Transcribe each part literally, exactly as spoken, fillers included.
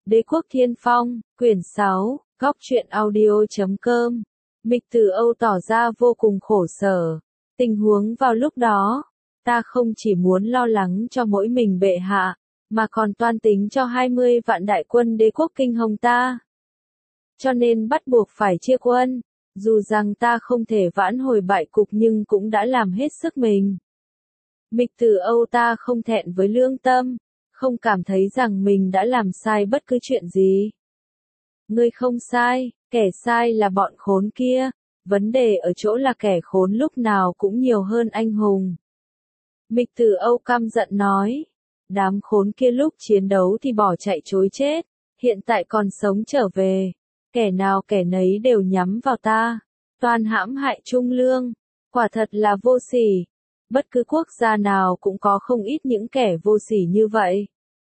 Đế quốc Thiên Phong, quyển sáu, góc truyện audio.com. Mịch Từ Âu tỏ ra vô cùng khổ sở. Tình huống vào lúc đó, ta không chỉ muốn lo lắng cho mỗi mình bệ hạ, mà còn toan tính cho hai mươi vạn đại quân đế quốc Kinh Hồng ta. Cho nên bắt buộc phải chia quân, dù rằng ta không thể vãn hồi bại cục nhưng cũng đã làm hết sức mình. Mịch Từ Âu ta không thẹn với lương tâm, không cảm thấy rằng mình đã làm sai bất cứ chuyện gì. Ngươi không sai, kẻ sai là bọn khốn kia, vấn đề ở chỗ là kẻ khốn lúc nào cũng nhiều hơn anh hùng. Mịch Từ Âu căm giận nói, đám khốn kia lúc chiến đấu thì bỏ chạy chối chết, hiện tại còn sống trở về, kẻ nào kẻ nấy đều nhắm vào ta, toàn hãm hại Trung Lương, quả thật là vô sỉ. Bất cứ quốc gia nào cũng có không ít những kẻ vô sỉ như vậy.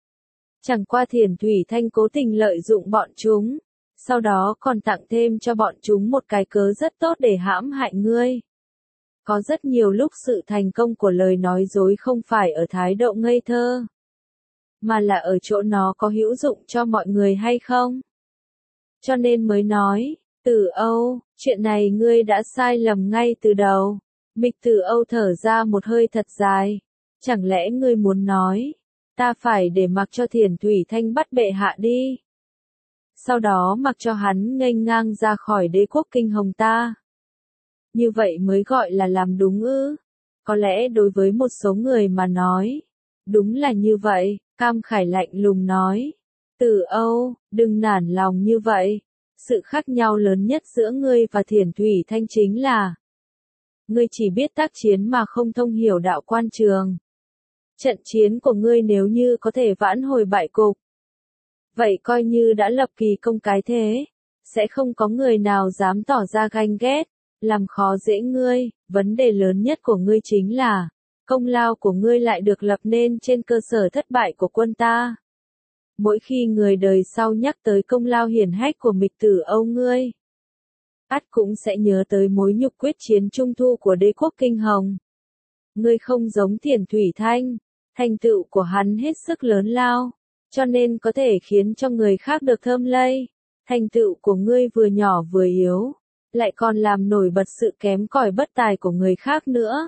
Chẳng qua Thiền Thủy Thanh cố tình lợi dụng bọn chúng, sau đó còn tặng thêm cho bọn chúng một cái cớ rất tốt để hãm hại ngươi. Có rất nhiều lúc sự thành công của lời nói dối không phải ở thái độ ngây thơ, mà là ở chỗ nó có hữu dụng cho mọi người hay không. Cho nên mới nói, Từ Âu, chuyện này ngươi đã sai lầm ngay từ đầu. Mịch Từ Âu thở ra một hơi thật dài. Chẳng lẽ ngươi muốn nói, ta phải để mặc cho Thiền Thủy Thanh bắt bệ hạ đi, sau đó mặc cho hắn nghênh ngang ra khỏi đế quốc Kinh Hồng ta? Như vậy mới gọi là làm đúng ư? Có lẽ đối với một số người mà nói, đúng là như vậy. Cam Khải lạnh lùng nói, Từ Âu, đừng nản lòng như vậy. Sự khác nhau lớn nhất giữa ngươi và Thiền Thủy Thanh chính là ngươi chỉ biết tác chiến mà không thông hiểu đạo quan trường. Trận chiến của ngươi nếu như có thể vãn hồi bại cục, vậy coi như đã lập kỳ công cái thế, sẽ không có người nào dám tỏ ra ganh ghét, làm khó dễ ngươi. Vấn đề lớn nhất của ngươi chính là, công lao của ngươi lại được lập nên trên cơ sở thất bại của quân ta. Mỗi khi người đời sau nhắc tới công lao hiển hách của Mịch Từ Âu ngươi, ắt cũng sẽ nhớ tới mối nhục quyết chiến trung thu của đế quốc Kinh Hồng. Ngươi không giống Thiền Thủy Thanh, thành tựu của hắn hết sức lớn lao, cho nên có thể khiến cho người khác được thơm lây. Thành tựu của ngươi vừa nhỏ vừa yếu, lại còn làm nổi bật sự kém cỏi bất tài của người khác nữa.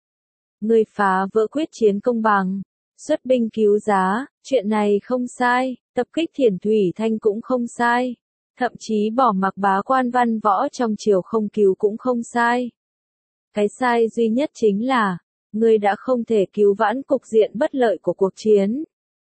Ngươi phá vỡ quyết chiến công bằng, xuất binh cứu giá, chuyện này không sai, tập kích Thiền Thủy Thanh cũng không sai. Thậm chí bỏ mặc bá quan văn võ trong triều không cứu cũng không sai. Cái sai duy nhất chính là, ngươi đã không thể cứu vãn cục diện bất lợi của cuộc chiến.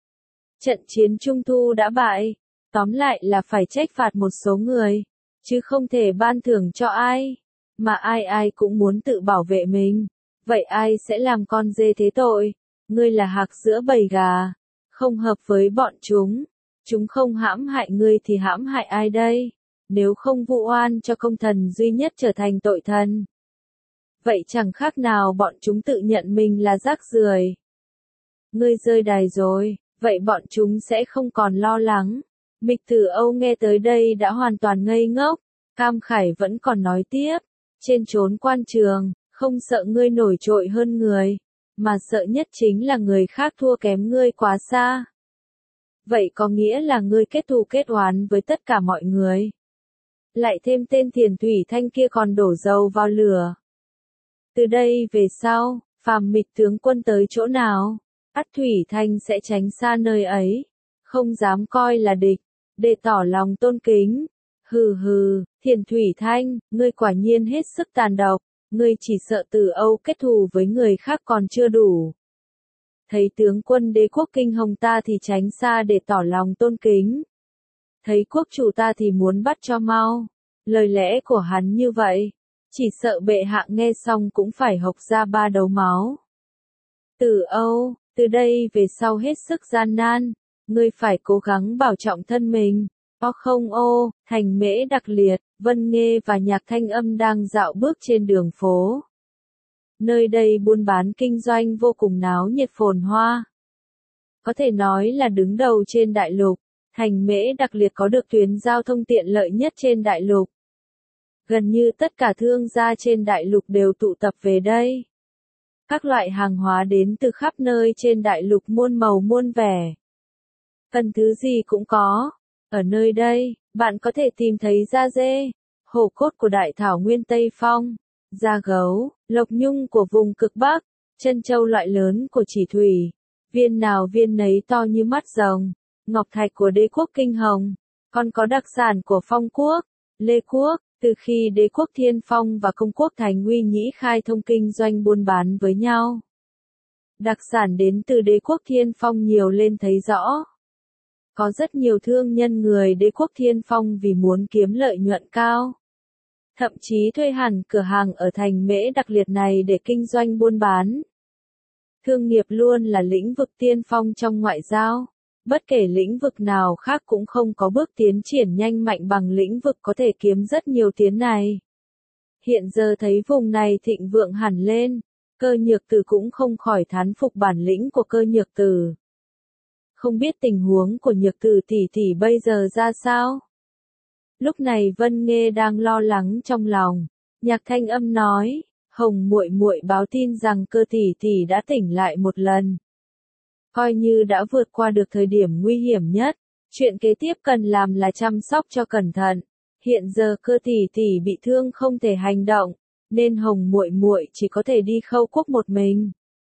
Trận chiến Trung Thu đã bại, tóm lại là phải trách phạt một số người, chứ không thể ban thưởng cho ai. Mà ai ai cũng muốn tự bảo vệ mình, vậy ai sẽ làm con dê thế tội? Ngươi là hạc giữa bầy gà, không hợp với bọn chúng. Chúng không hãm hại ngươi thì hãm hại ai đây? Nếu không vụ oan cho công thần duy nhất trở thành tội thần, vậy chẳng khác nào bọn chúng tự nhận mình là rác rưởi. Ngươi rơi đài rồi, vậy bọn chúng sẽ không còn lo lắng. Mịch Từ Âu nghe tới đây đã hoàn toàn ngây ngốc. Cam Khải vẫn còn nói tiếp, trên chốn quan trường, không sợ ngươi nổi trội hơn người, mà sợ nhất chính là người khác thua kém ngươi quá xa. Vậy có nghĩa là ngươi kết thù kết oán với tất cả mọi người. Lại thêm tên Thiền Thủy Thanh kia còn đổ dầu vào lửa. Từ đây về sau, phàm Mịch tướng quân tới chỗ nào, ắt Thủy Thanh sẽ tránh xa nơi ấy, không dám coi là địch, để tỏ lòng tôn kính. Hừ hừ, Thiền Thủy Thanh, ngươi quả nhiên hết sức tàn độc, ngươi chỉ sợ Từ Âu kết thù với người khác còn chưa đủ. Thấy tướng quân đế quốc Kinh Hồng ta thì tránh xa để tỏ lòng tôn kính. Thấy quốc chủ ta thì muốn bắt cho mau. Lời lẽ của hắn như vậy, chỉ sợ bệ hạ nghe xong cũng phải hộc ra ba đấu máu. Từ Âu, từ đây về sau hết sức gian nan, ngươi phải cố gắng bảo trọng thân mình. O không ô, Thành Mễ Đặc Liệt, Vân Nghê và Nhạc Thanh Âm đang dạo bước trên đường phố. Nơi đây buôn bán kinh doanh vô cùng náo nhiệt phồn hoa. Có thể nói là đứng đầu trên đại lục, Thành Mễ Đặc Liệt có được tuyến giao thông tiện lợi nhất trên đại lục. Gần như tất cả thương gia trên đại lục đều tụ tập về đây. Các loại hàng hóa đến từ khắp nơi trên đại lục muôn màu muôn vẻ. Cần thứ gì cũng có, Ở nơi đây, bạn có thể tìm thấy da dê, hổ cốt của đại thảo nguyên Tây Phong, da gấu, lộc nhung của vùng cực Bắc, chân châu loại lớn của chỉ thủy, viên nào viên nấy to như mắt rồng, ngọc thạch của đế quốc Kinh Hồng, còn có đặc sản của Phong quốc, Lê quốc. Từ khi đế quốc Thiên Phong và công quốc Thành Uy Nhĩ khai thông kinh doanh buôn bán với nhau, đặc sản đến từ đế quốc Thiên Phong nhiều lên thấy rõ. Có rất nhiều thương nhân người đế quốc Thiên Phong vì muốn kiếm lợi nhuận cao, thậm chí thuê hẳn cửa hàng ở thành Mễ Đặc Liệt này để kinh doanh buôn bán. Thương nghiệp luôn là lĩnh vực tiên phong trong ngoại giao. Bất kể lĩnh vực nào khác cũng không có bước tiến triển nhanh mạnh bằng lĩnh vực có thể kiếm rất nhiều tiền này. Hiện giờ thấy vùng này thịnh vượng hẳn lên, Cơ Nhược Từ cũng không khỏi thán phục bản lĩnh của Cơ Nhược Từ. Không biết tình huống của Nhược Từ tỷ tỷ bây giờ ra sao? Lúc này Vân Nghê đang lo lắng trong lòng. Nhạc Thanh Âm nói, Hồng muội muội báo tin rằng Cơ tỷ tỷ đã tỉnh lại một lần. Coi như đã vượt qua được thời điểm nguy hiểm nhất, chuyện kế tiếp cần làm là chăm sóc cho cẩn thận. Hiện giờ Cơ tỷ tỷ bị thương không thể hành động, nên Hồng muội muội chỉ có thể đi Khâu quốc một mình.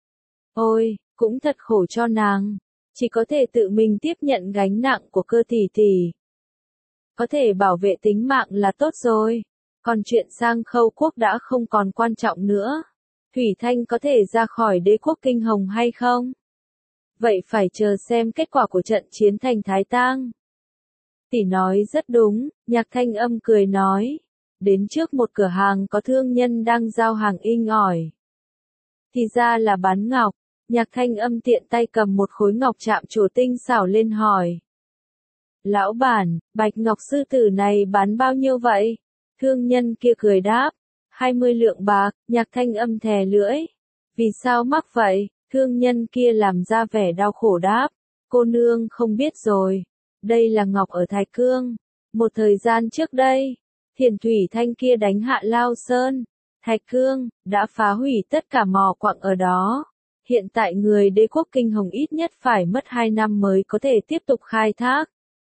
Ôi, cũng thật khổ cho nàng, chỉ có thể tự mình tiếp nhận gánh nặng của Cơ tỷ tỷ. Có thể bảo vệ tính mạng là tốt rồi, còn chuyện sang Khâu quốc đã không còn quan trọng nữa. Thủy Thanh có thể ra khỏi đế quốc Kinh Hồng hay không? Vậy phải chờ xem kết quả của trận chiến thành Thái Tang. Tỷ nói rất đúng, Nhạc Thanh Âm cười nói. Đến trước một cửa hàng có thương nhân đang giao hàng inh ỏi. Thì ra là bán ngọc. Nhạc Thanh Âm tiện tay cầm một khối ngọc chạm trổ tinh xảo lên hỏi. Lão bản, bạch ngọc sư tử này bán bao nhiêu vậy? Thương nhân kia cười đáp. hai mươi lượng bạc. Nhạc Thanh Âm thè lưỡi. Vì sao mắc vậy? Thương nhân kia làm ra vẻ đau khổ đáp. Cô nương không biết rồi. Đây là ngọc ở Thái Cương. Một thời gian trước đây, Thiền Thủy Thanh kia đánh hạ Lao Sơn, Thái Cương, đã phá hủy tất cả mỏ quặng ở đó. Hiện tại người đế quốc Kinh Hồng ít nhất phải mất hai năm mới có thể tiếp tục khai thác.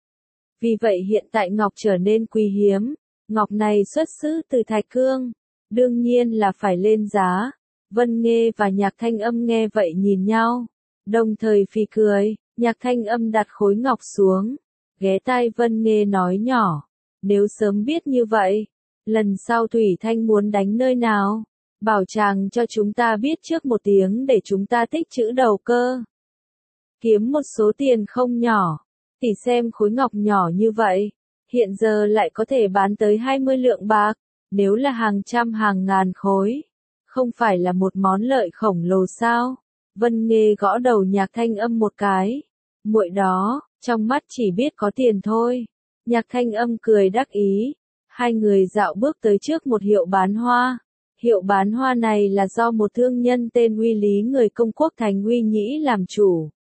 Vì vậy hiện tại ngọc trở nên quý hiếm. Ngọc này xuất xứ từ Thái Cương. Đương nhiên là phải lên giá. Vân Nghê và Nhạc Thanh Âm nghe vậy nhìn nhau, đồng thời phì cười. Nhạc Thanh Âm đặt khối ngọc xuống, ghé tai Vân Nghê nói nhỏ, nếu sớm biết như vậy, lần sau Thủy Thanh muốn đánh nơi nào, bảo chàng cho chúng ta biết trước một tiếng để chúng ta tích trữ đầu cơ. Kiếm một số tiền không nhỏ, tỷ xem khối ngọc nhỏ như vậy, hiện giờ lại có thể bán tới hai mươi lượng bạc, nếu là hàng trăm hàng ngàn khối. Không phải là một món lợi khổng lồ sao? Vân Nghê gõ đầu Nhạc Thanh Âm một cái. Muội đó, trong mắt chỉ biết có tiền thôi. Nhạc Thanh Âm cười đắc ý. Hai người dạo bước tới trước một hiệu bán hoa. Hiệu bán hoa này là do một thương nhân tên Uy Lý người công quốc Thành Uy Nhĩ làm chủ.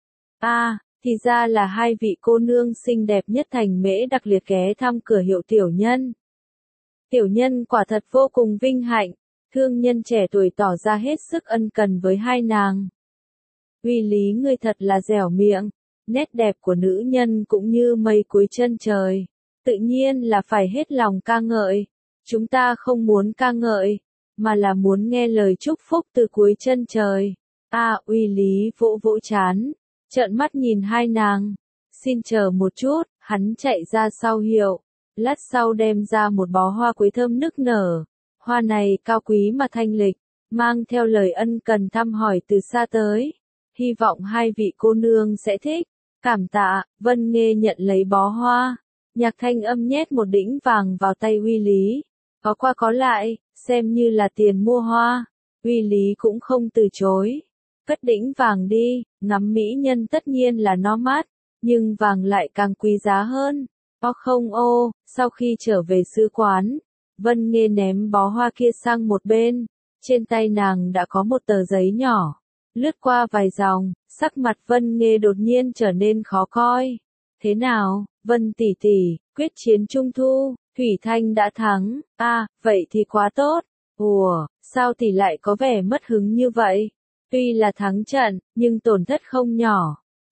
À, thì ra là hai vị cô nương xinh đẹp nhất thành Mễ Đặc Liệt ghé thăm cửa hiệu tiểu nhân. Tiểu nhân quả thật vô cùng vinh hạnh. Thương nhân trẻ tuổi tỏ ra hết sức ân cần với hai nàng. Uy Lý ngươi thật là dẻo miệng, nét đẹp của nữ nhân cũng như mây cuối chân trời, tự nhiên là phải hết lòng ca ngợi. Chúng ta không muốn ca ngợi, mà là muốn nghe lời chúc phúc từ cuối chân trời. À, Uy Lý vỗ vỗ chán, trợn mắt nhìn hai nàng. Xin chờ một chút, hắn chạy ra sau hiệu, lát sau đem ra một bó hoa quế thơm nức nở. Hoa này cao quý mà thanh lịch, mang theo lời ân cần thăm hỏi từ xa tới. Hy vọng hai vị cô nương sẽ thích. Cảm tạ. Vân Nghê nhận lấy bó hoa. Nhạc Thanh Âm nhét một đĩnh vàng vào tay Uy Lý. Có qua có lại, xem như là tiền mua hoa. Uy Lý cũng không từ chối. Cất đĩnh vàng đi, ngắm mỹ nhân tất nhiên là nó mát, nhưng vàng lại càng quý giá hơn. Có không ô, sau khi trở về sứ quán, Vân Nghê ném bó hoa kia sang một bên, trên tay nàng đã có một tờ giấy nhỏ, lướt qua vài dòng, sắc mặt Vân Nghê đột nhiên trở nên khó coi. Thế nào, Vân tỷ tỷ, quyết chiến trung thu, Thủy Thanh đã thắng, à, vậy thì quá tốt. Ủa, sao tỷ lại có vẻ mất hứng như vậy? Tuy là thắng trận, nhưng tổn thất không nhỏ.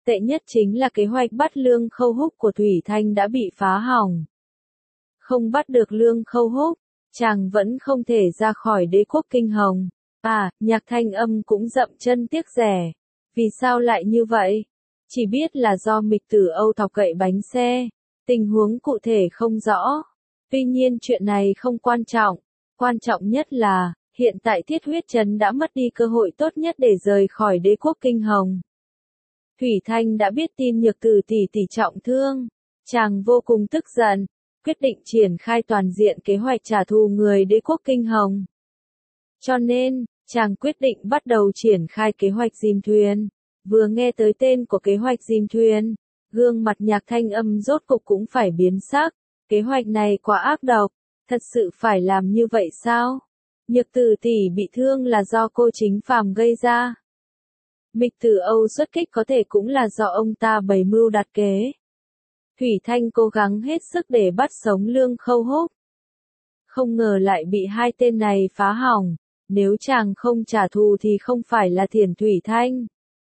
Tệ nhất chính là kế hoạch bắt Lương Khâu Húc của Thủy Thanh đã bị phá hỏng. Không bắt được Lương Khâu Húc, chàng vẫn không thể ra khỏi đế quốc Kinh Hồng. À, Nhạc Thanh Âm cũng dậm chân tiếc rẻ. Vì sao lại như vậy? Chỉ biết là do Mịch Tử Âu thọc cậy bánh xe. Tình huống cụ thể không rõ. Tuy nhiên chuyện này không quan trọng. Quan trọng nhất là, hiện tại Thiết Huyết Trấn đã mất đi cơ hội tốt nhất để rời khỏi đế quốc Kinh Hồng. Thủy Thanh đã biết tin Nhược Tử tỷ tỷ trọng thương. Chàng vô cùng tức giận, quyết định triển khai toàn diện kế hoạch trả thù người đế quốc Kinh Hồng. Cho nên, chàng quyết định bắt đầu triển khai kế hoạch Diêm Thuyền. Vừa nghe tới tên của kế hoạch Diêm Thuyền, gương mặt Nhạc Thanh Âm rốt cục cũng phải biến sắc. Kế hoạch này quá ác độc, thật sự phải làm như vậy sao? Nhược Tử tỷ bị thương là do cô Chính Phàm gây ra. Mịch Tử Âu xuất kích có thể cũng là do ông ta bày mưu đặt kế. Thủy Thanh cố gắng hết sức để bắt sống Lương Khâu Húc. Không ngờ lại bị hai tên này phá hỏng. Nếu chàng không trả thù thì không phải là Thiển Thủy Thanh.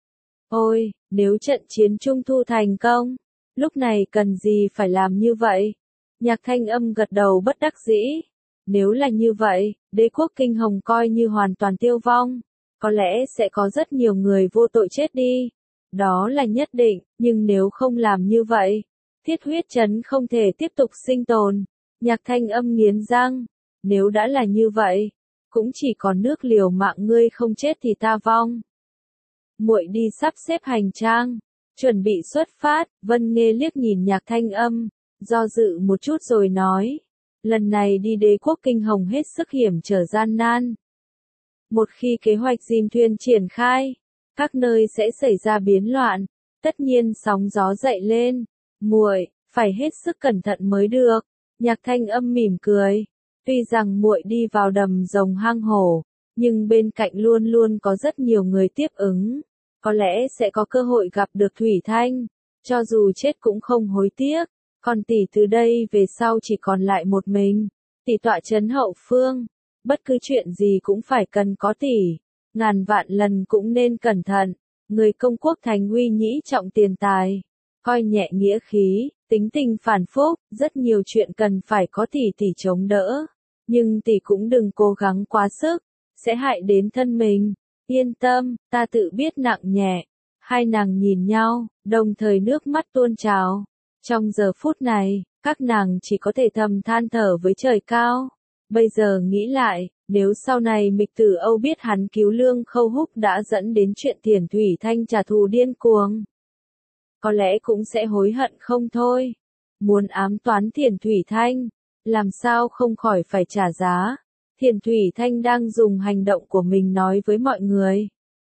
Ôi, nếu trận chiến Trung Thu thành công, lúc này cần gì phải làm như vậy? Nhạc Thanh Âm gật đầu bất đắc dĩ. Nếu là như vậy, đế quốc Kinh Hồng coi như hoàn toàn tiêu vong. Có lẽ sẽ có rất nhiều người vô tội chết đi. Đó là nhất định, nhưng nếu không làm như vậy, Thiết Huyết Trấn không thể tiếp tục sinh tồn. Nhạc Thanh Âm nghiến răng. Nếu đã là như vậy, cũng chỉ còn nước liều mạng ngươi không chết thì ta vong. Muội đi sắp xếp hành trang, chuẩn bị xuất phát. Vân Nghê liếc nhìn Nhạc Thanh Âm, do dự một chút rồi nói. Lần này đi đế quốc Kinh Hồng hết sức hiểm trở gian nan. Một khi kế hoạch Diêm Thuyền triển khai, các nơi sẽ xảy ra biến loạn, tất nhiên sóng gió dậy lên. Muội phải hết sức cẩn thận mới được. Nhạc Thanh Âm mỉm cười. Tuy rằng muội đi vào đầm rồng hang hổ, nhưng bên cạnh luôn luôn có rất nhiều người tiếp ứng. Có lẽ sẽ có cơ hội gặp được Thủy Thanh. Cho dù chết cũng không hối tiếc. Còn tỷ từ đây về sau chỉ còn lại một mình. Tỷ tọa trấn hậu phương. Bất cứ chuyện gì cũng phải cần có tỷ. Ngàn vạn lần cũng nên cẩn thận. Người công quốc thành uy nhĩ trọng tiền tài. Coi nhẹ nghĩa khí, tính tình phản phúc. Rất nhiều chuyện cần phải có tỷ tỷ chống đỡ. Nhưng tỷ cũng đừng cố gắng quá sức. Sẽ hại đến thân mình. Yên tâm, ta tự biết nặng nhẹ. Hai nàng nhìn nhau, đồng thời nước mắt tuôn trào. Trong giờ phút này, các nàng chỉ có thể thầm than thở với trời cao. Bây giờ nghĩ lại, nếu sau này Mịch Tử Âu biết hắn cứu Lương Khâu Húc đã dẫn đến chuyện Thiển Thủy Thanh trả thù điên cuồng, có lẽ cũng sẽ hối hận không thôi. Muốn ám toán Thiển Thủy Thanh, làm sao không khỏi phải trả giá. Thiển Thủy Thanh đang dùng hành động của mình nói với mọi người.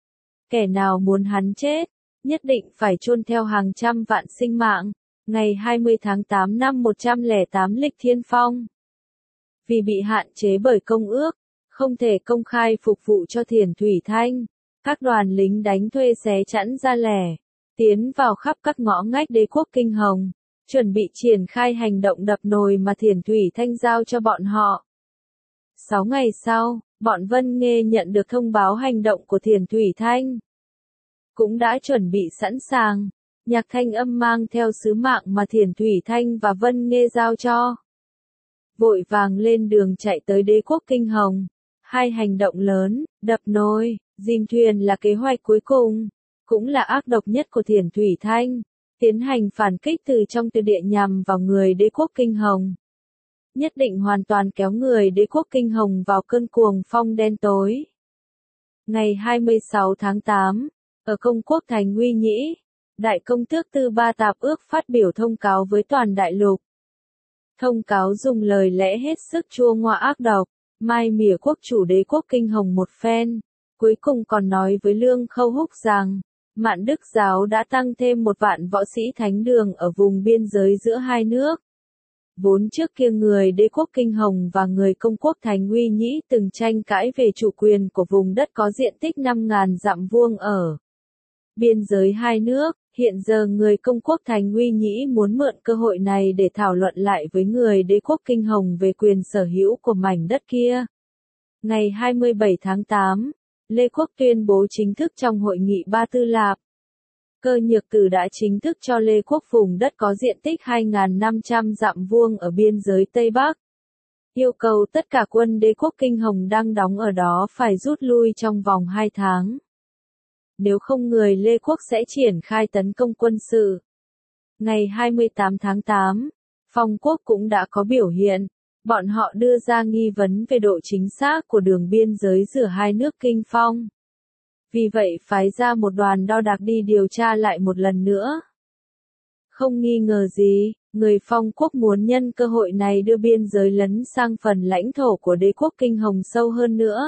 Kẻ nào muốn hắn chết, nhất định phải chôn theo hàng trăm vạn sinh mạng. Ngày hai mươi tháng tám năm một trăm lẻ tám lịch thiên phong. Vì bị hạn chế bởi công ước, không thể công khai phục vụ cho Thiển Thủy Thanh, các đoàn lính đánh thuê xé chắn ra lẻ, tiến vào khắp các ngõ ngách đế quốc Kinh Hồng, chuẩn bị triển khai hành động đập nồi mà Thiển Thủy Thanh giao cho bọn họ. Sáu ngày sau, bọn Vân Nghê nhận được thông báo hành động của Thiển Thủy Thanh. Cũng đã chuẩn bị sẵn sàng. Nhạc Thanh Âm mang theo sứ mạng mà Thiển Thủy Thanh và Vân Nghê giao cho. Vội vàng lên đường chạy tới đế quốc Kinh Hồng. Hai hành động lớn, đập nồi, Diêm Thuyền là kế hoạch cuối cùng, cũng là ác độc nhất của Thiển Thủy Thanh. Tiến hành phản kích từ trong từ địa nhằm vào người đế quốc Kinh Hồng. Nhất định hoàn toàn kéo người đế quốc Kinh Hồng vào cơn cuồng phong đen tối. Ngày hai mươi sáu tháng tám, ở công quốc thành Uy Nhĩ, Đại công tước Tư Ba Tạp Ước phát biểu thông cáo với toàn đại lục. Thông cáo dùng lời lẽ hết sức chua ngoa ác độc, mai mỉa quốc chủ đế quốc Kinh Hồng một phen. Cuối cùng còn nói với Lương Khâu Húc rằng, Mạn Đức giáo đã tăng thêm một vạn võ sĩ thánh đường ở vùng biên giới giữa hai nước. Vốn trước kia người đế quốc Kinh Hồng và người công quốc thành Uy Nhĩ từng tranh cãi về chủ quyền của vùng đất có diện tích năm nghìn dặm vuông ở biên giới hai nước. Hiện giờ người công quốc thành Uy Nhĩ muốn mượn cơ hội này để thảo luận lại với người đế quốc Kinh Hồng về quyền sở hữu của mảnh đất kia. Ngày hai mươi bảy tháng tám, Lê Quốc tuyên bố chính thức trong hội nghị Ba Tư Lạp. Cơ Nhược Từ đã chính thức cho Lê Quốc vùng đất có diện tích hai nghìn năm trăm dặm vuông ở biên giới Tây Bắc. Yêu cầu tất cả quân đế quốc Kinh Hồng đang đóng ở đó phải rút lui trong vòng hai tháng. Nếu không người Lê Quốc sẽ triển khai tấn công quân sự. Ngày hai mươi tám tháng tám, Phong quốc cũng đã có biểu hiện. Bọn họ đưa ra nghi vấn về độ chính xác của đường biên giới giữa hai nước Kinh Phong. Vì vậy phái ra một đoàn đo đạc đi điều tra lại một lần nữa. Không nghi ngờ gì, người Phong quốc muốn nhân cơ hội này đưa biên giới lấn sang phần lãnh thổ của đế quốc Kinh Hồng sâu hơn nữa.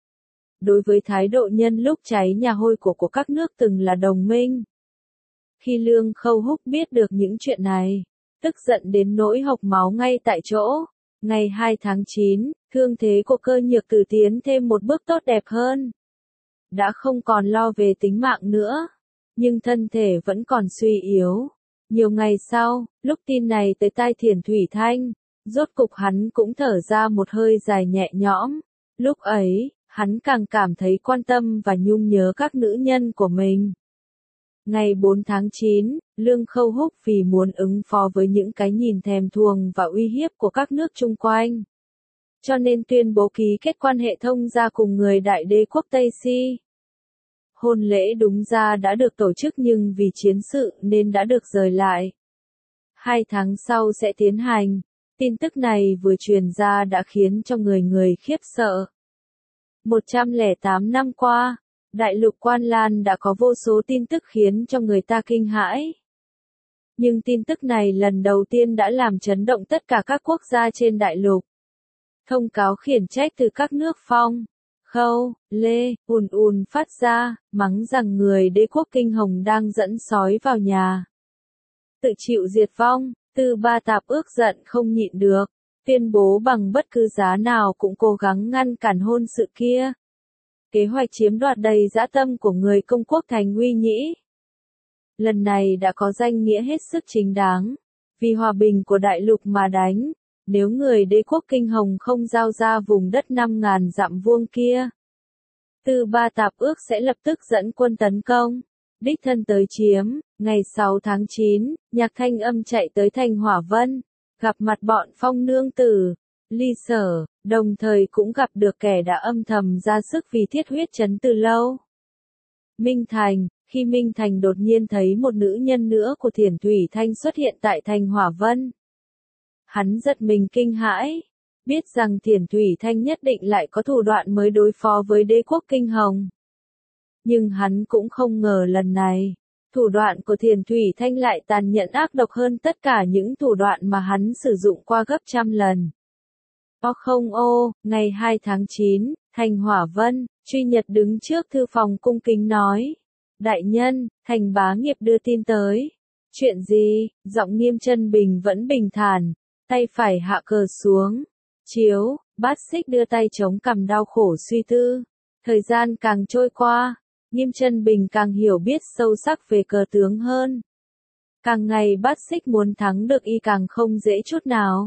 Đối với thái độ nhân lúc cháy nhà hôi của của các nước từng là đồng minh. Khi Lương Khâu Húc biết được những chuyện này, tức giận đến nỗi hộc máu ngay tại chỗ. Ngày hai tháng chín, thương thế của Cơ Nhược Từ tiến thêm một bước tốt đẹp hơn. Đã không còn lo về tính mạng nữa, nhưng thân thể vẫn còn suy yếu. Nhiều ngày sau, lúc tin này tới tai Thiển Thủy Thanh, rốt cục hắn cũng thở ra một hơi dài nhẹ nhõm. Lúc ấy, hắn càng cảm thấy quan tâm và nhung nhớ các nữ nhân của mình. Ngày bốn tháng chín, Lương Khâu Húc vì muốn ứng phó với những cái nhìn thèm thuồng và uy hiếp của các nước chung quanh, cho nên tuyên bố ký kết quan hệ thông gia cùng người đại đế quốc Tây Si. Hôn lễ đúng ra đã được tổ chức nhưng vì chiến sự nên đã được rời lại. Hai tháng sau sẽ tiến hành. Tin tức này vừa truyền ra đã khiến cho người người khiếp sợ. một trăm lẻ tám năm qua, đại lục Quan Lan đã có vô số tin tức khiến cho người ta kinh hãi. Nhưng tin tức này lần đầu tiên đã làm chấn động tất cả các quốc gia trên đại lục. Thông cáo khiển trách từ các nước Phong, Khâu, Lê, ùn ùn phát ra, mắng rằng người đế quốc Kinh Hồng đang dẫn sói vào nhà. Tự chịu diệt vong, Tư Ba Tạp ước giận không nhịn được, tuyên bố bằng bất cứ giá nào cũng cố gắng ngăn cản hôn sự kia. Kế hoạch chiếm đoạt đầy dã tâm của người công quốc Thành Uy Nhĩ. Lần này đã có danh nghĩa hết sức chính đáng, vì hòa bình của đại lục mà đánh. Nếu người đế quốc Kinh Hồng không giao ra vùng đất năm nghìn dặm vuông kia, Tư Ba Tạp ước sẽ lập tức dẫn quân tấn công, đích thân tới chiếm. Ngày sáu tháng chín, Nhạc Thanh Âm chạy tới thành Hỏa Vân, gặp mặt bọn Phong nương tử, Ly Sở, đồng thời cũng gặp được kẻ đã âm thầm ra sức vì thiết huyết trấn từ lâu. Minh Thành, khi Minh Thành đột nhiên thấy một nữ nhân nữa của Thiển Thủy Thanh xuất hiện tại thành Hỏa Vân. Hắn giật mình kinh hãi, biết rằng Thiển Thủy Thanh nhất định lại có thủ đoạn mới đối phó với đế quốc Kinh Hồng. Nhưng hắn cũng không ngờ lần này, thủ đoạn của Thiển Thủy Thanh lại tàn nhẫn ác độc hơn tất cả những thủ đoạn mà hắn sử dụng qua gấp trăm lần. O không ô, ngày hai tháng chín, thành Hỏa Vân, Truy Nhật đứng trước thư phòng cung kính nói. Đại nhân, Thành Bá Nghiệp đưa tin tới. Chuyện gì? Giọng Nghiêm Chân Bình vẫn bình thản, tay phải hạ cờ xuống. Chiếu, Bát Xích đưa tay chống cằm đau khổ suy tư. Thời gian càng trôi qua, Nghiêm Chân Bình càng hiểu biết sâu sắc về cờ tướng hơn. Càng ngày Bát Xích muốn thắng được y càng không dễ chút nào.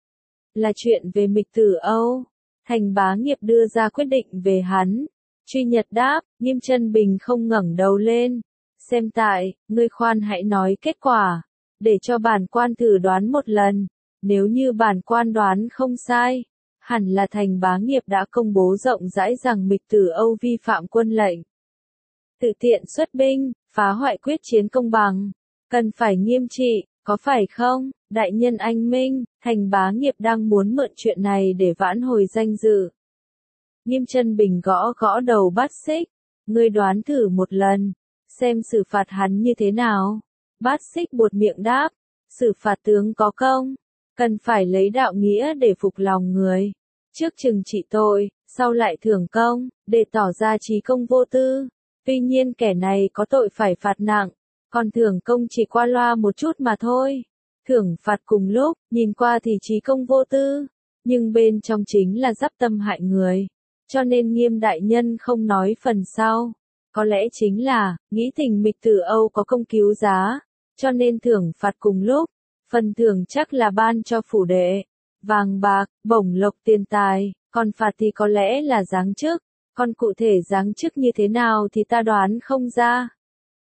Là chuyện về Mịch Tử Âu. Thành Bá Nghiệp đưa ra quyết định về hắn. Truy Nhật đáp, Nghiêm Chân Bình không ngẩng đầu lên. Xem tại, ngươi khoan hãy nói kết quả, để cho bản quan thử đoán một lần. Nếu như bản quan đoán không sai, hẳn là Thành Bá Nghiệp đã công bố rộng rãi rằng Mịch Tử Âu vi phạm quân lệnh. Tự tiện xuất binh, phá hoại quyết chiến công bằng, cần phải nghiêm trị, có phải không? Đại nhân anh minh, Thành Bá Nghiệp đang muốn mượn chuyện này để vãn hồi danh dự. Nghiêm Chân Bình gõ gõ đầu Bát Xích, ngươi đoán thử một lần, xem xử phạt hắn như thế nào. Bát Xích buột miệng đáp, xử phạt tướng có công, cần phải lấy đạo nghĩa để phục lòng người. Trước trừng trị tội, sau lại thưởng công, để tỏ ra trí công vô tư. Tuy nhiên kẻ này có tội phải phạt nặng, còn thưởng công chỉ qua loa một chút mà thôi. Thưởng phạt cùng lúc, nhìn qua thì trí công vô tư, nhưng bên trong chính là giáp tâm hại người. Cho nên Nghiêm đại nhân không nói phần sau. Có lẽ chính là, nghĩ tình Mịch Tử Âu có công cứu giá, cho nên thưởng phạt cùng lúc. Phần thưởng chắc là ban cho phủ đệ, vàng bạc, bổng lộc tiền tài, còn phạt thì có lẽ là giáng chức. Còn cụ thể giáng chức như thế nào thì ta đoán không ra.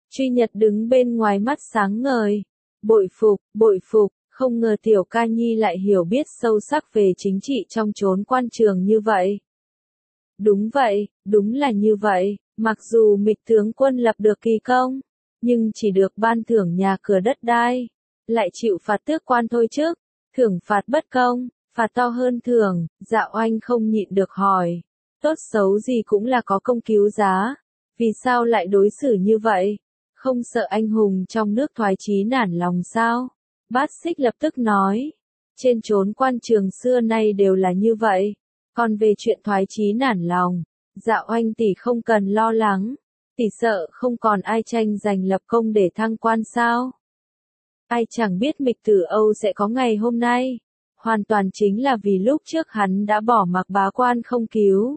Truy Nhật đứng bên ngoài mắt sáng ngời. Bội phục, bội phục, không ngờ tiểu ca nhi lại hiểu biết sâu sắc về chính trị trong chốn quan trường như vậy. Đúng vậy, đúng là như vậy, mặc dù Mịch tướng quân lập được kỳ công, nhưng chỉ được ban thưởng nhà cửa đất đai, lại chịu phạt tước quan thôi chức, thưởng phạt bất công, phạt to hơn thưởng. Dạo Anh không nhịn được hỏi, tốt xấu gì cũng là có công cứu giá, vì sao lại đối xử như vậy? Không sợ anh hùng trong nước thoái chí nản lòng sao? Bát Xích lập tức nói, trên chốn quan trường xưa nay đều là như vậy, còn về chuyện thoái chí nản lòng, Dạo Anh tỷ không cần lo lắng, tỷ sợ không còn ai tranh giành lập công để thăng quan sao? Ai chẳng biết Mịch Tử Âu sẽ có ngày hôm nay, hoàn toàn chính là vì lúc trước hắn đã bỏ mặc bá quan không cứu.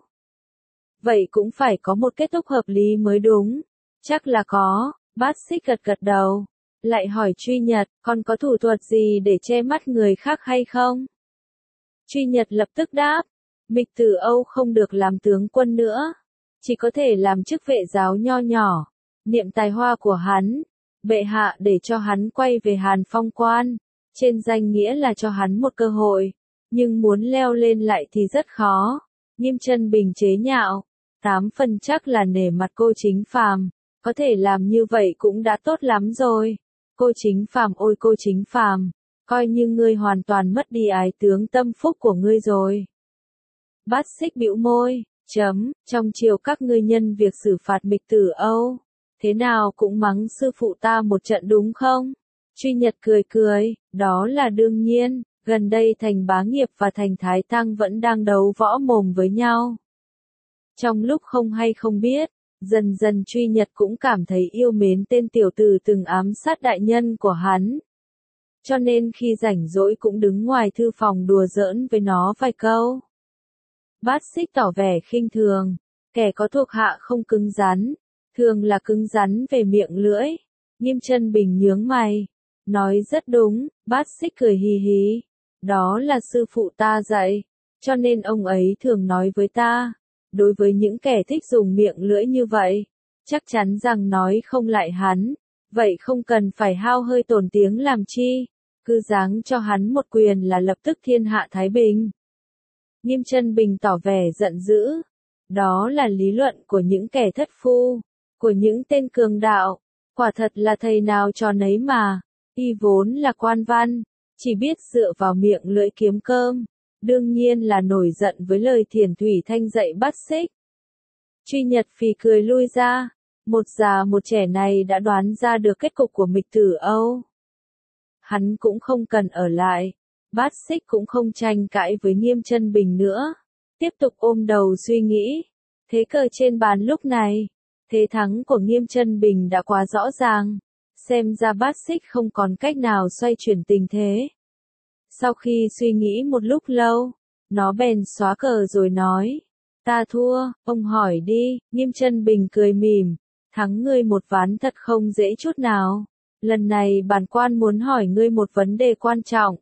Vậy cũng phải có một kết thúc hợp lý mới đúng, chắc là có. Bát Xích gật gật đầu, lại hỏi Truy Nhật, còn có thủ thuật gì để che mắt người khác hay không? Truy Nhật lập tức đáp, Mịch Tử Âu không được làm tướng quân nữa, chỉ có thể làm chức vệ giáo nho nhỏ. Niệm tài hoa của hắn, bệ hạ để cho hắn quay về Hàn Phong quan, trên danh nghĩa là cho hắn một cơ hội, nhưng muốn leo lên lại thì rất khó. Nghiêm Chân Bình chế nhạo, tám phần chắc là nể mặt cô Chính Phàm. Có thể làm như vậy cũng đã tốt lắm rồi. Cô Chính Phàm ôi cô Chính Phàm, coi như ngươi hoàn toàn mất đi ái tướng tâm phúc của ngươi rồi. Bát Xích bĩu môi, chấm, trong chiều các ngươi nhân việc xử phạt Mịch Tử Âu, thế nào cũng mắng sư phụ ta một trận đúng không? Truy Nhật cười cười, đó là đương nhiên, gần đây Thành Bá Nghiệp và Thành Thái Tăng vẫn đang đấu võ mồm với nhau. Trong lúc không hay không biết, dần dần Truy Nhật cũng cảm thấy yêu mến tên tiểu tử từng ám sát đại nhân của hắn. Cho nên khi rảnh rỗi cũng đứng ngoài thư phòng đùa giỡn với nó vài câu. Bát Xích tỏ vẻ khinh thường, kẻ có thuộc hạ không cứng rắn, thường là cứng rắn về miệng lưỡi. Nghiêm Chân Bình nhướng mày, nói rất đúng. Bát Xích cười hì hì, đó là sư phụ ta dạy, cho nên ông ấy thường nói với ta. Đối với những kẻ thích dùng miệng lưỡi như vậy, chắc chắn rằng nói không lại hắn, vậy không cần phải hao hơi tổn tiếng làm chi, cứ giáng cho hắn một quyền là lập tức thiên hạ thái bình. Nghiêm Chân Bình tỏ vẻ giận dữ, đó là lý luận của những kẻ thất phu, của những tên cường đạo, quả thật là thầy nào trò nấy mà, y vốn là quan văn, chỉ biết dựa vào miệng lưỡi kiếm cơm. Đương nhiên là nổi giận với lời Thiền Thủy Thanh dạy Bát Xích. Truy Nhật phì cười lui ra, một già một trẻ này đã đoán ra được kết cục của Mịch Tử Âu. Hắn cũng không cần ở lại, Bát Xích cũng không tranh cãi với Nghiêm Chân Bình nữa, tiếp tục ôm đầu suy nghĩ. Thế cờ trên bàn lúc này, thế thắng của Nghiêm Chân Bình đã quá rõ ràng, xem ra Bát Xích không còn cách nào xoay chuyển tình thế. Sau khi suy nghĩ một lúc lâu, nó bèn xóa cờ rồi nói, ta thua, ông hỏi đi. Nghiêm Chân Bình cười mỉm, thắng ngươi một ván thật không dễ chút nào. Lần này bản quan muốn hỏi ngươi một vấn đề quan trọng.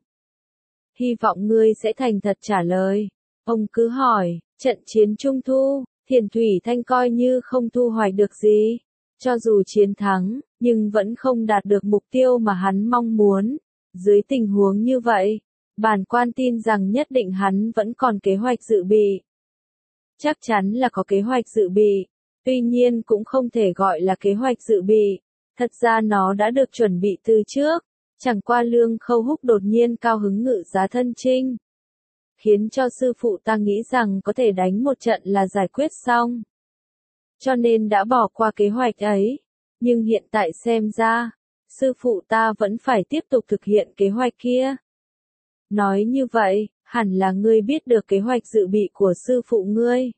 Hy vọng ngươi sẽ thành thật trả lời. Ông cứ hỏi, trận chiến Trung Thu, Thiền Thủy Thanh coi như không thu hoạch được gì. Cho dù chiến thắng, nhưng vẫn không đạt được mục tiêu mà hắn mong muốn. Dưới tình huống như vậy, bản quan tin rằng nhất định hắn vẫn còn kế hoạch dự bị. Chắc chắn là có kế hoạch dự bị, tuy nhiên cũng không thể gọi là kế hoạch dự bị. Thật ra nó đã được chuẩn bị từ trước, chẳng qua Lương Khâu Húc đột nhiên cao hứng ngự giá thân chinh, khiến cho sư phụ ta nghĩ rằng có thể đánh một trận là giải quyết xong. Cho nên đã bỏ qua kế hoạch ấy, nhưng hiện tại xem ra, sư phụ ta vẫn phải tiếp tục thực hiện kế hoạch kia. Nói như vậy, hẳn là ngươi biết được kế hoạch dự bị của sư phụ ngươi.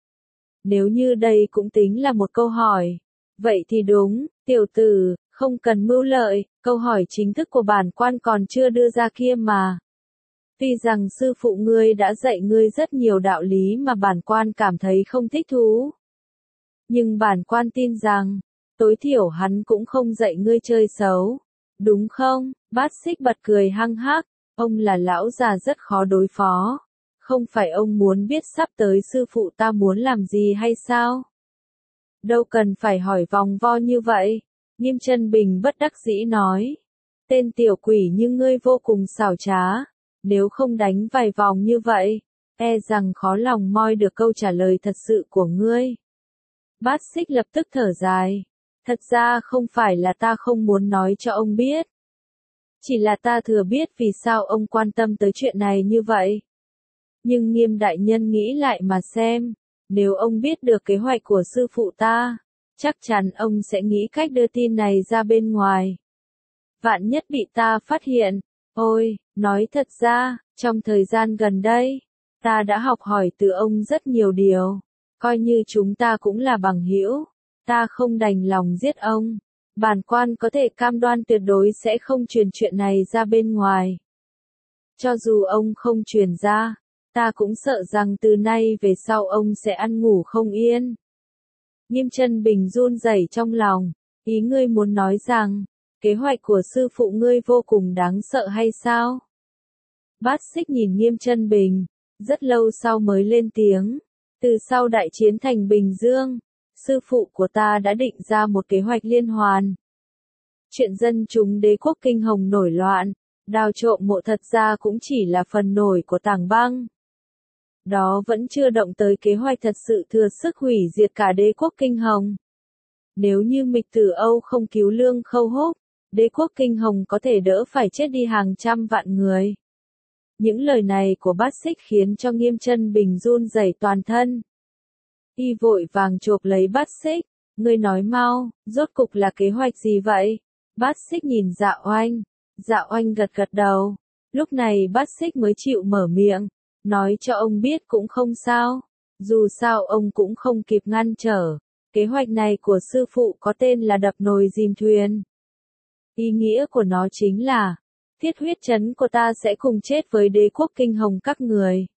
Nếu như đây cũng tính là một câu hỏi, vậy thì đúng, tiểu tử, không cần mưu lợi, câu hỏi chính thức của bản quan còn chưa đưa ra kia mà. Tuy rằng sư phụ ngươi đã dạy ngươi rất nhiều đạo lý mà bản quan cảm thấy không thích thú. Nhưng bản quan tin rằng, tối thiểu hắn cũng không dạy ngươi chơi xấu. Đúng không? Bát Xích bật cười hăng hắc, ông là lão già rất khó đối phó. Không phải ông muốn biết sắp tới sư phụ ta muốn làm gì hay sao? Đâu cần phải hỏi vòng vo như vậy. Nghiêm Chân Bình bất đắc dĩ nói. Tên tiểu quỷ như ngươi vô cùng xảo trá. Nếu không đánh vài vòng như vậy, e rằng khó lòng moi được câu trả lời thật sự của ngươi. Bát Xích lập tức thở dài. Thật ra không phải là ta không muốn nói cho ông biết. Chỉ là ta thừa biết vì sao ông quan tâm tới chuyện này như vậy. Nhưng Nghiêm đại nhân nghĩ lại mà xem, nếu ông biết được kế hoạch của sư phụ ta, chắc chắn ông sẽ nghĩ cách đưa tin này ra bên ngoài. Vạn nhất bị ta phát hiện, ôi, nói thật ra, trong thời gian gần đây, ta đã học hỏi từ ông rất nhiều điều, coi như chúng ta cũng là bằng hữu, ta không đành lòng giết ông. Bản quan có thể cam đoan tuyệt đối sẽ không truyền chuyện này ra bên ngoài. Cho dù ông không truyền ra, ta cũng sợ rằng từ nay về sau ông sẽ ăn ngủ không yên. Nghiêm Chân Bình run rẩy trong lòng, ý ngươi muốn nói rằng, kế hoạch của sư phụ ngươi vô cùng đáng sợ hay sao? Bát Xích nhìn Nghiêm Chân Bình, rất lâu sau mới lên tiếng. Từ sau đại chiến thành Bình Dương, sư phụ của ta đã định ra một kế hoạch liên hoàn. Chuyện dân chúng đế quốc Kinh Hồng nổi loạn, đào trộm mộ thật ra cũng chỉ là phần nổi của tảng băng. Đó vẫn chưa động tới kế hoạch thật sự thừa sức hủy diệt cả đế quốc Kinh Hồng. Nếu như Mịch Tử Âu không cứu Lương Khâu Húc, đế quốc Kinh Hồng có thể đỡ phải chết đi hàng trăm vạn người. Những lời này của Bát Xích khiến cho Nghiêm Chân Bình run rẩy toàn thân. Y vội vàng chộp lấy Bát Xích, ngươi nói mau, rốt cục là kế hoạch gì vậy? Bát Xích nhìn Dạ Oanh, Dạ Oanh gật gật đầu. Lúc này Bát Xích mới chịu mở miệng, nói cho ông biết cũng không sao, dù sao ông cũng không kịp ngăn trở. Kế hoạch này của sư phụ có tên là đập nồi dìm thuyền. Ý nghĩa của nó chính là, thiết huyết trấn của ta sẽ cùng chết với đế quốc Kinh Hồng các người.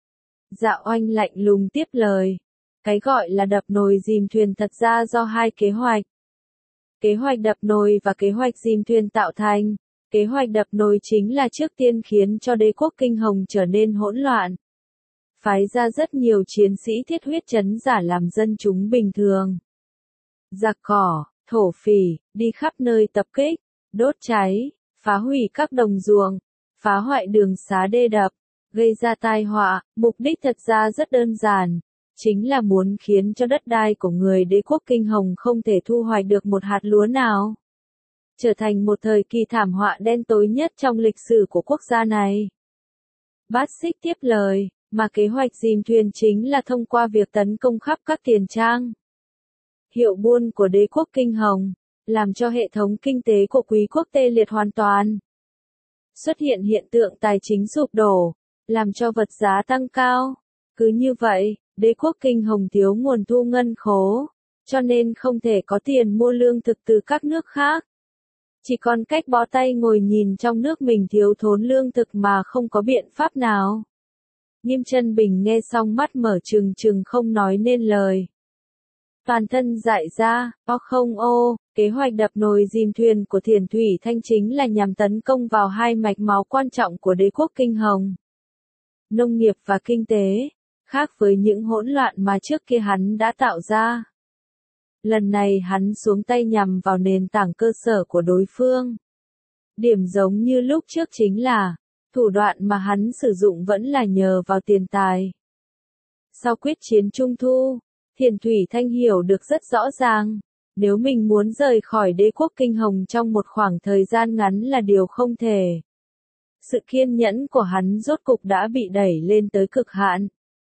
Dạ Oanh lạnh lùng tiếp lời. Cái gọi là đập nồi dìm thuyền thật ra do hai kế hoạch. Kế hoạch đập nồi và kế hoạch dìm thuyền tạo thành. Kế hoạch đập nồi chính là trước tiên khiến cho đế quốc Kinh Hồng trở nên hỗn loạn. Phái ra rất nhiều chiến sĩ thiết huyết trấn giả làm dân chúng bình thường. Giặc cỏ, thổ phỉ, đi khắp nơi tập kích, đốt cháy, phá hủy các đồng ruộng, phá hoại đường xá đê đập, gây ra tai họa. Mục đích thật ra rất đơn giản. Chính là muốn khiến cho đất đai của người đế quốc Kinh Hồng không thể thu hoạch được một hạt lúa nào. Trở thành một thời kỳ thảm họa đen tối nhất trong lịch sử của quốc gia này. Bát Xích tiếp lời, mà kế hoạch dìm thuyền chính là thông qua việc tấn công khắp các tiền trang, hiệu buôn của đế quốc Kinh Hồng, làm cho hệ thống kinh tế của quý quốc tê liệt hoàn toàn. Xuất hiện hiện tượng tài chính sụp đổ, làm cho vật giá tăng cao. Cứ như vậy, đế quốc Kinh Hồng thiếu nguồn thu ngân khố, cho nên không thể có tiền mua lương thực từ các nước khác. Chỉ còn cách bó tay ngồi nhìn trong nước mình thiếu thốn lương thực mà không có biện pháp nào. Nghiêm Chân Bình nghe xong mắt mở trừng trừng không nói nên lời. Toàn thân dại ra, o không ô, kế hoạch đập nồi dìm thuyền của Thiền Thủy Thanh chính là nhằm tấn công vào hai mạch máu quan trọng của đế quốc Kinh Hồng. Nông nghiệp và kinh tế, khác với những hỗn loạn mà trước kia hắn đã tạo ra. Lần này hắn xuống tay nhằm vào nền tảng cơ sở của đối phương. Điểm giống như lúc trước chính là, thủ đoạn mà hắn sử dụng vẫn là nhờ vào tiền tài. Sau quyết chiến Trung Thu, Thiền Thủy Thanh hiểu được rất rõ ràng, nếu mình muốn rời khỏi đế quốc Kinh Hồng trong một khoảng thời gian ngắn là điều không thể. Sự kiên nhẫn của hắn rốt cục đã bị đẩy lên tới cực hạn.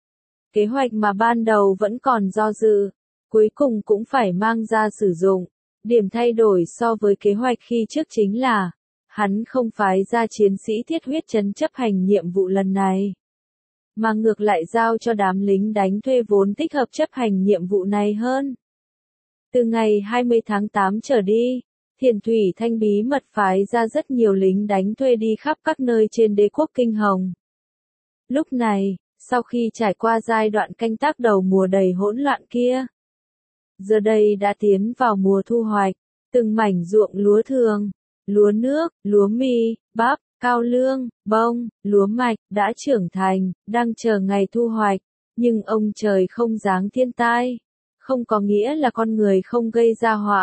Kế hoạch mà ban đầu vẫn còn do dự, cuối cùng cũng phải mang ra sử dụng. Điểm thay đổi so với kế hoạch khi trước chính là, hắn không phái ra chiến sĩ thiết huyết trấn chấp hành nhiệm vụ lần này, mà ngược lại giao cho đám lính đánh thuê vốn thích hợp chấp hành nhiệm vụ này hơn. Từ ngày hai mươi tháng tám trở đi, Thiền Thủy Thanh bí mật phái ra rất nhiều lính đánh thuê đi khắp các nơi trên đế quốc Kinh Hồng. Lúc này, sau khi trải qua giai đoạn canh tác đầu mùa đầy hỗn loạn kia, giờ đây đã tiến vào mùa thu hoạch, từng mảnh ruộng lúa thường, lúa nước, lúa mì, bắp, cao lương, bông, lúa mạch đã trưởng thành, đang chờ ngày thu hoạch, nhưng ông trời không giáng thiên tai, không có nghĩa là con người không gây ra họa.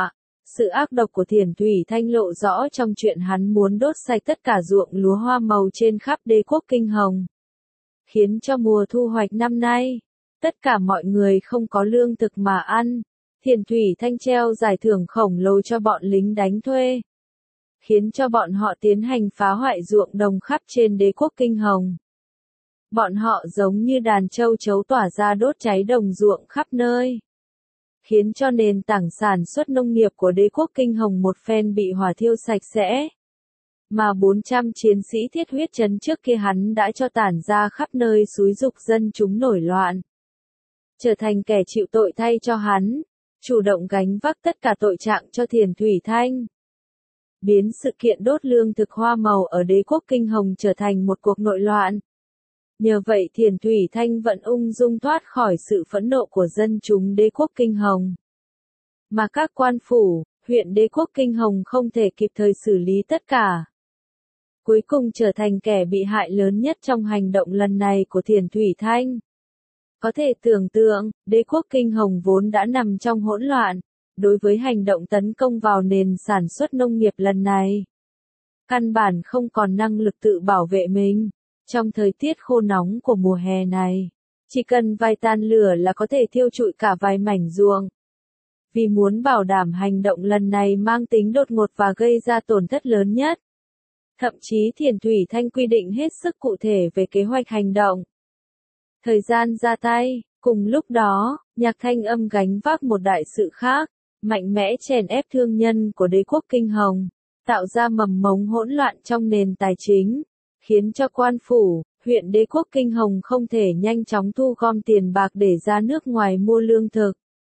Sự ác độc của Thiền Thủy Thanh lộ rõ trong chuyện hắn muốn đốt sạch tất cả ruộng lúa hoa màu trên khắp đế quốc Kinh Hồng. Khiến cho mùa thu hoạch năm nay, tất cả mọi người không có lương thực mà ăn. Thiền Thủy Thanh treo giải thưởng khổng lồ cho bọn lính đánh thuê. Khiến cho bọn họ tiến hành phá hoại ruộng đồng khắp trên đế quốc Kinh Hồng. Bọn họ giống như đàn châu chấu tỏa ra đốt cháy đồng ruộng khắp nơi. Khiến cho nền tảng sản xuất nông nghiệp của đế quốc Kinh Hồng một phen bị hỏa thiêu sạch sẽ. Mà bốn trăm chiến sĩ thiết huyết trấn trước kia hắn đã cho tản ra khắp nơi xúi giục dân chúng nổi loạn. Trở thành kẻ chịu tội thay cho hắn, chủ động gánh vác tất cả tội trạng cho Thiền Thủy Thanh. Biến sự kiện đốt lương thực hoa màu ở đế quốc Kinh Hồng trở thành một cuộc nội loạn. Nhờ vậy Thiền Thủy Thanh vẫn ung dung thoát khỏi sự phẫn nộ của dân chúng đế quốc Kinh Hồng. Mà các quan phủ, huyện đế quốc Kinh Hồng không thể kịp thời xử lý tất cả. Cuối cùng trở thành kẻ bị hại lớn nhất trong hành động lần này của Thiền Thủy Thanh. Có thể tưởng tượng, đế quốc Kinh Hồng vốn đã nằm trong hỗn loạn, đối với hành động tấn công vào nền sản xuất nông nghiệp lần này. Căn bản không còn năng lực tự bảo vệ mình. Trong thời tiết khô nóng của mùa hè này, chỉ cần vài tàn lửa là có thể thiêu trụi cả vài mảnh ruộng. Vì muốn bảo đảm hành động lần này mang tính đột ngột và gây ra tổn thất lớn nhất. Thậm chí Thiền Thủy Thanh quy định hết sức cụ thể về kế hoạch hành động. Thời gian ra tay, cùng lúc đó, Nhạc Thanh Âm gánh vác một đại sự khác, mạnh mẽ chèn ép thương nhân của đế quốc Kinh Hồng, tạo ra mầm mống hỗn loạn trong nền tài chính. Khiến cho quan phủ, huyện đế quốc Kinh Hồng không thể nhanh chóng thu gom tiền bạc để ra nước ngoài mua lương thực.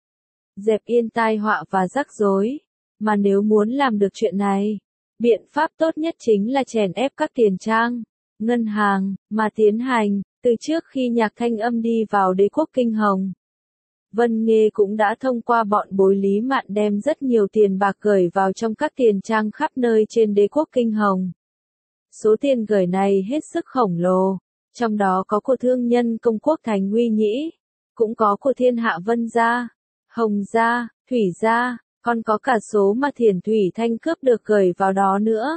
Dẹp yên tai họa và rắc rối. Mà nếu muốn làm được chuyện này, biện pháp tốt nhất chính là chèn ép các tiền trang, ngân hàng, mà tiến hành, từ trước khi Nhạc Thanh Âm đi vào đế quốc Kinh Hồng. Vân Nghê cũng đã thông qua bọn bối Lý Mạn đem rất nhiều tiền bạc gửi vào trong các tiền trang khắp nơi trên đế quốc Kinh Hồng. Số tiền gửi này hết sức khổng lồ, trong đó có của thương nhân công quốc Thành Nguy Nhĩ, cũng có của Thiên Hạ Vân Gia, Hồng Gia, Thủy Gia, còn có cả số mà Thiền Thủy Thanh cướp được gửi vào đó nữa.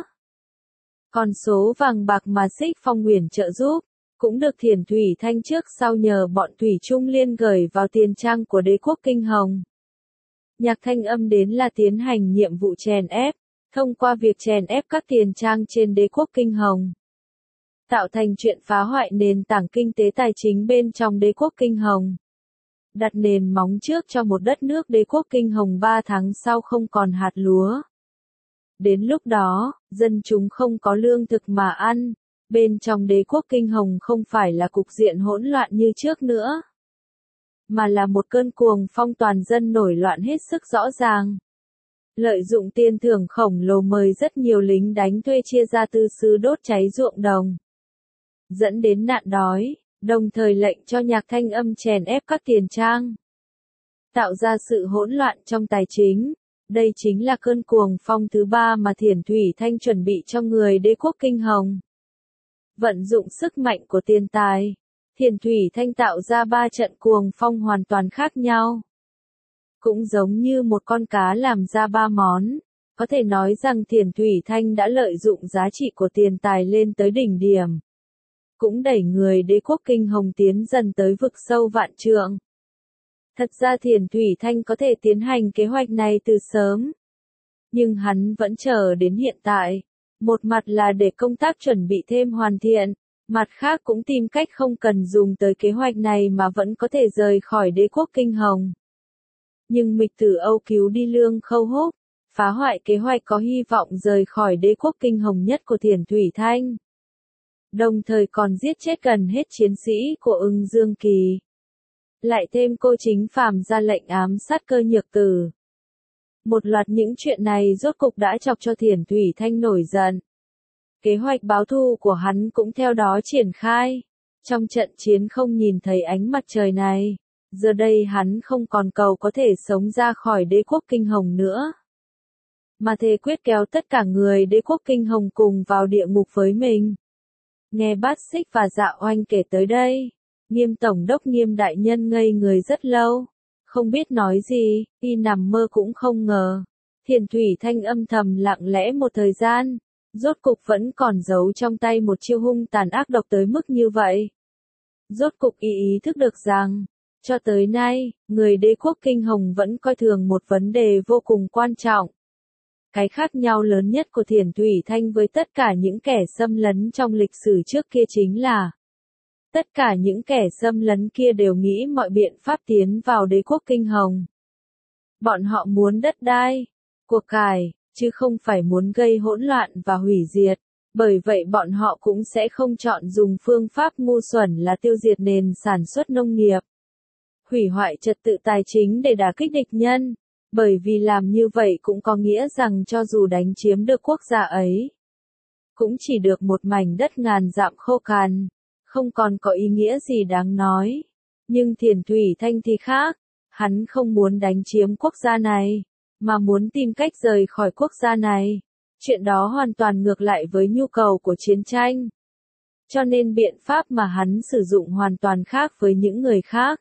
Còn số vàng bạc mà Xích Phong Nguyền trợ giúp, cũng được Thiền Thủy Thanh trước sau nhờ bọn Thủy Trung Liên gửi vào tiền trang của đế quốc Kinh Hồng. Nhạc Thanh Âm đến là tiến hành nhiệm vụ chèn ép. Thông qua việc chèn ép các tiền trang trên đế quốc Kinh Hồng, tạo thành chuyện phá hoại nền tảng kinh tế tài chính bên trong đế quốc Kinh Hồng. Đặt nền móng trước cho một đất nước đế quốc Kinh Hồng ba tháng sau không còn hạt lúa. Đến lúc đó, dân chúng không có lương thực mà ăn, bên trong đế quốc Kinh Hồng không phải là cục diện hỗn loạn như trước nữa, mà là một cơn cuồng phong toàn dân nổi loạn hết sức rõ ràng. Lợi dụng tiền thưởng khổng lồ mời rất nhiều lính đánh thuê chia ra tư sứ đốt cháy ruộng đồng. Dẫn đến nạn đói, đồng thời lệnh cho Nhạc Thanh Âm chèn ép các tiền trang. Tạo ra sự hỗn loạn trong tài chính. Đây chính là cơn cuồng phong thứ ba mà Thiền Thủy Thanh chuẩn bị cho người đế quốc Kinh Hồng. Vận dụng sức mạnh của tiền tài, Thiền Thủy Thanh tạo ra ba trận cuồng phong hoàn toàn khác nhau. Cũng giống như một con cá làm ra ba món, có thể nói rằng Thiền Thủy Thanh đã lợi dụng giá trị của tiền tài lên tới đỉnh điểm. Cũng đẩy người đế quốc Kinh Hồng tiến dần tới vực sâu vạn trượng. Thật ra Thiền Thủy Thanh có thể tiến hành kế hoạch này từ sớm. Nhưng hắn vẫn chờ đến hiện tại. Một mặt là để công tác chuẩn bị thêm hoàn thiện, mặt khác cũng tìm cách không cần dùng tới kế hoạch này mà vẫn có thể rời khỏi đế quốc Kinh Hồng. Nhưng Mịch Tử Âu cứu đi Lương Khâu Húc, phá hoại kế hoạch có hy vọng rời khỏi đế quốc Kinh Hồng nhất của Thiền Thủy Thanh. Đồng thời còn giết chết gần hết chiến sĩ của Ưng Dương Kỳ. Lại thêm cô chính phàm ra lệnh ám sát Cơ Nhược Tử. Một loạt những chuyện này rốt cục đã chọc cho Thiền Thủy Thanh nổi giận. Kế hoạch báo thù của hắn cũng theo đó triển khai. Trong trận chiến không nhìn thấy ánh mặt trời này, giờ đây hắn không còn cầu có thể sống ra khỏi đế quốc Kinh Hồng nữa. Mà thề quyết kéo tất cả người đế quốc Kinh Hồng cùng vào địa ngục với mình. Nghe Bát Xích và Dạ Oanh kể tới đây, Nghiêm Tổng đốc Nghiêm đại nhân ngây người rất lâu, không biết nói gì, y nằm mơ cũng không ngờ. Thiền Thủy Thanh âm thầm lặng lẽ một thời gian, rốt cục vẫn còn giấu trong tay một chiêu hung tàn ác độc tới mức như vậy. Rốt cục ý ý thức được rằng, cho tới nay, người đế quốc Kinh Hồng vẫn coi thường một vấn đề vô cùng quan trọng. Cái khác nhau lớn nhất của Thiền Thủy Thanh với tất cả những kẻ xâm lấn trong lịch sử trước kia chính là tất cả những kẻ xâm lấn kia đều nghĩ mọi biện pháp tiến vào đế quốc Kinh Hồng. Bọn họ muốn đất đai, của cải, chứ không phải muốn gây hỗn loạn và hủy diệt. Bởi vậy bọn họ cũng sẽ không chọn dùng phương pháp ngu xuẩn là tiêu diệt nền sản xuất nông nghiệp, hủy hoại trật tự tài chính để đả kích địch nhân. Bởi vì làm như vậy cũng có nghĩa rằng cho dù đánh chiếm được quốc gia ấy, cũng chỉ được một mảnh đất ngàn dặm khô cằn, không còn có ý nghĩa gì đáng nói. Nhưng Thiền Thủy Thanh thì khác, hắn không muốn đánh chiếm quốc gia này, mà muốn tìm cách rời khỏi quốc gia này. Chuyện đó hoàn toàn ngược lại với nhu cầu của chiến tranh. Cho nên biện pháp mà hắn sử dụng hoàn toàn khác với những người khác.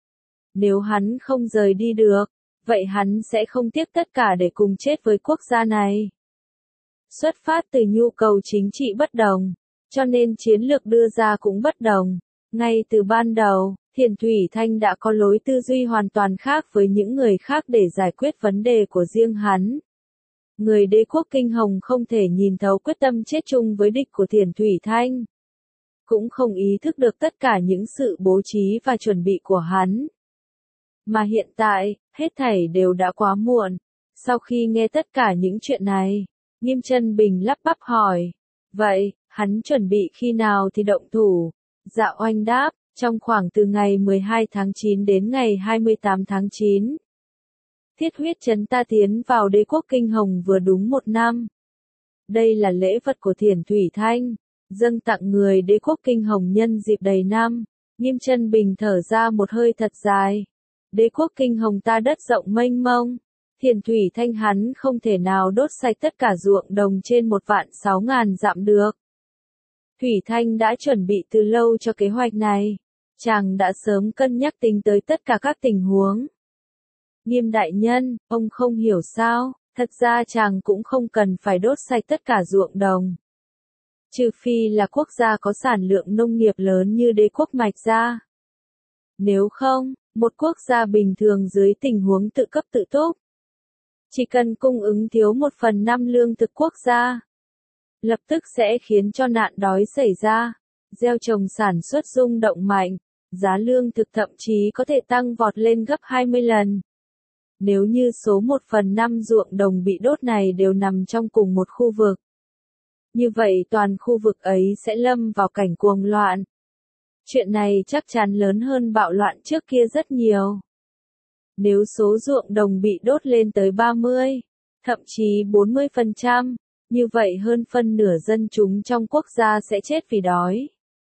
Nếu hắn không rời đi được, vậy hắn sẽ không tiếc tất cả để cùng chết với quốc gia này. Xuất phát từ nhu cầu chính trị bất đồng, cho nên chiến lược đưa ra cũng bất đồng. Ngay từ ban đầu, Thiền Thủy Thanh đã có lối tư duy hoàn toàn khác với những người khác để giải quyết vấn đề của riêng hắn. Người đế quốc Kinh Hồng không thể nhìn thấu quyết tâm chết chung với địch của Thiền Thủy Thanh. Cũng không ý thức được tất cả những sự bố trí và chuẩn bị của hắn. Mà hiện tại, hết thảy đều đã quá muộn. Sau khi nghe tất cả những chuyện này, Nghiêm Chân Bình lắp bắp hỏi. Vậy, hắn chuẩn bị khi nào thì động thủ? Dạ Oanh đáp, trong khoảng từ ngày mười hai tháng chín đến ngày hai mươi tám tháng chín. Thiết huyết trấn ta tiến vào đế quốc Kinh Hồng vừa đúng một năm. Đây là lễ vật của Thiền Thủy Thanh, dâng tặng người đế quốc Kinh Hồng nhân dịp đầy năm. Nghiêm Chân Bình thở ra một hơi thật dài. Đế quốc Kinh Hồng ta đất rộng mênh mông. Thiền Thủy Thanh hắn không thể nào đốt sạch tất cả ruộng đồng trên một vạn sáu ngàn dặm được. Thủy Thanh đã chuẩn bị từ lâu cho kế hoạch này. Chàng đã sớm cân nhắc tính tới tất cả các tình huống. Nghiêm đại nhân, ông không hiểu sao, thật ra chàng cũng không cần phải đốt sạch tất cả ruộng đồng. Trừ phi là quốc gia có sản lượng nông nghiệp lớn như đế quốc Mạch Gia. Nếu không, một quốc gia bình thường dưới tình huống tự cấp tự túc, chỉ cần cung ứng thiếu một phần năm lương thực quốc gia, lập tức sẽ khiến cho nạn đói xảy ra, gieo trồng sản xuất rung động mạnh, giá lương thực thậm chí có thể tăng vọt lên gấp hai mươi lần. Nếu như số một phần năm ruộng đồng bị đốt này đều nằm trong cùng một khu vực, như vậy toàn khu vực ấy sẽ lâm vào cảnh cuồng loạn. Chuyện này chắc chắn lớn hơn bạo loạn trước kia rất nhiều. Nếu số ruộng đồng bị đốt lên tới ba mươi, thậm chí bốn mươi phần trăm, như vậy hơn phân nửa dân chúng trong quốc gia sẽ chết vì đói.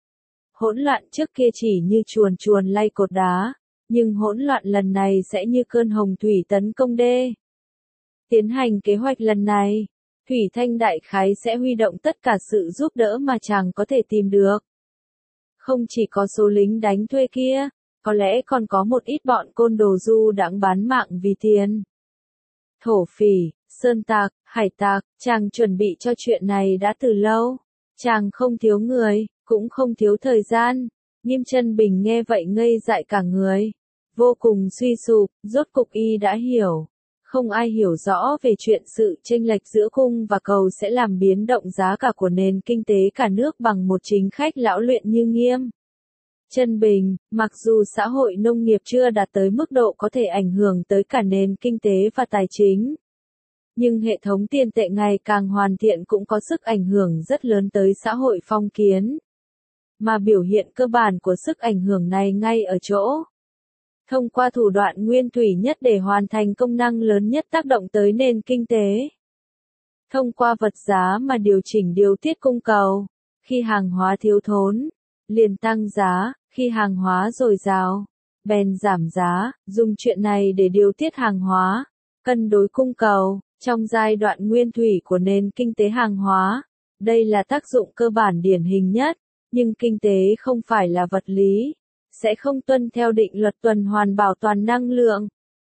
Hỗn loạn trước kia chỉ như chuồn chuồn lay cột đá, nhưng hỗn loạn lần này sẽ như cơn hồng thủy tấn công đê. Tiến hành kế hoạch lần này, Thủy Thanh đại khái sẽ huy động tất cả sự giúp đỡ mà chàng có thể tìm được. Không chỉ có số lính đánh thuê kia, có lẽ còn có một ít bọn côn đồ du đãng bán mạng vì tiền. Thổ phỉ, sơn tặc, hải tặc, chàng chuẩn bị cho chuyện này đã từ lâu. Chàng không thiếu người, cũng không thiếu thời gian. Nghiêm Chân Bình nghe vậy ngây dại cả người. Vô cùng suy sụp, rốt cục y đã hiểu. Không ai hiểu rõ về chuyện sự chênh lệch giữa cung và cầu sẽ làm biến động giá cả của nền kinh tế cả nước bằng một chính khách lão luyện như Nghiêm Chân Bình. Mặc dù xã hội nông nghiệp chưa đạt tới mức độ có thể ảnh hưởng tới cả nền kinh tế và tài chính, nhưng hệ thống tiền tệ ngày càng hoàn thiện cũng có sức ảnh hưởng rất lớn tới xã hội phong kiến. Mà biểu hiện cơ bản của sức ảnh hưởng này ngay ở chỗ thông qua thủ đoạn nguyên thủy nhất để hoàn thành công năng lớn nhất tác động tới nền kinh tế. Thông qua vật giá mà điều chỉnh điều tiết cung cầu. Khi hàng hóa thiếu thốn, liền tăng giá, khi hàng hóa dồi dào, bèn giảm giá, dùng chuyện này để điều tiết hàng hóa, cân đối cung cầu, trong giai đoạn nguyên thủy của nền kinh tế hàng hóa. Đây là tác dụng cơ bản điển hình nhất, nhưng kinh tế không phải là vật lý, sẽ không tuân theo định luật tuần hoàn bảo toàn năng lượng.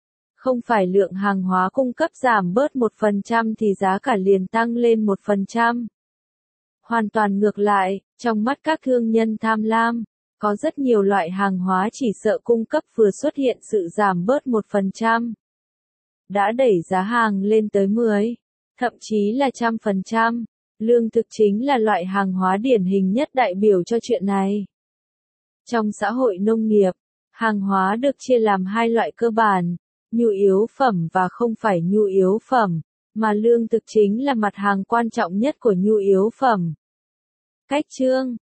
Không phải lượng hàng hóa cung cấp giảm bớt một phần trăm thì giá cả liền tăng lên một phần trăm. Hoàn toàn ngược lại, trong mắt các thương nhân tham lam, có rất nhiều loại hàng hóa chỉ sợ cung cấp vừa xuất hiện sự giảm bớt một phần trăm. Đã đẩy giá hàng lên tới mười, thậm chí là trăm phần trăm. Lương thực chính là loại hàng hóa điển hình nhất đại biểu cho chuyện này. Trong xã hội nông nghiệp, hàng hóa được chia làm hai loại cơ bản, nhu yếu phẩm và không phải nhu yếu phẩm, mà lương thực chính là mặt hàng quan trọng nhất của nhu yếu phẩm. Cách chương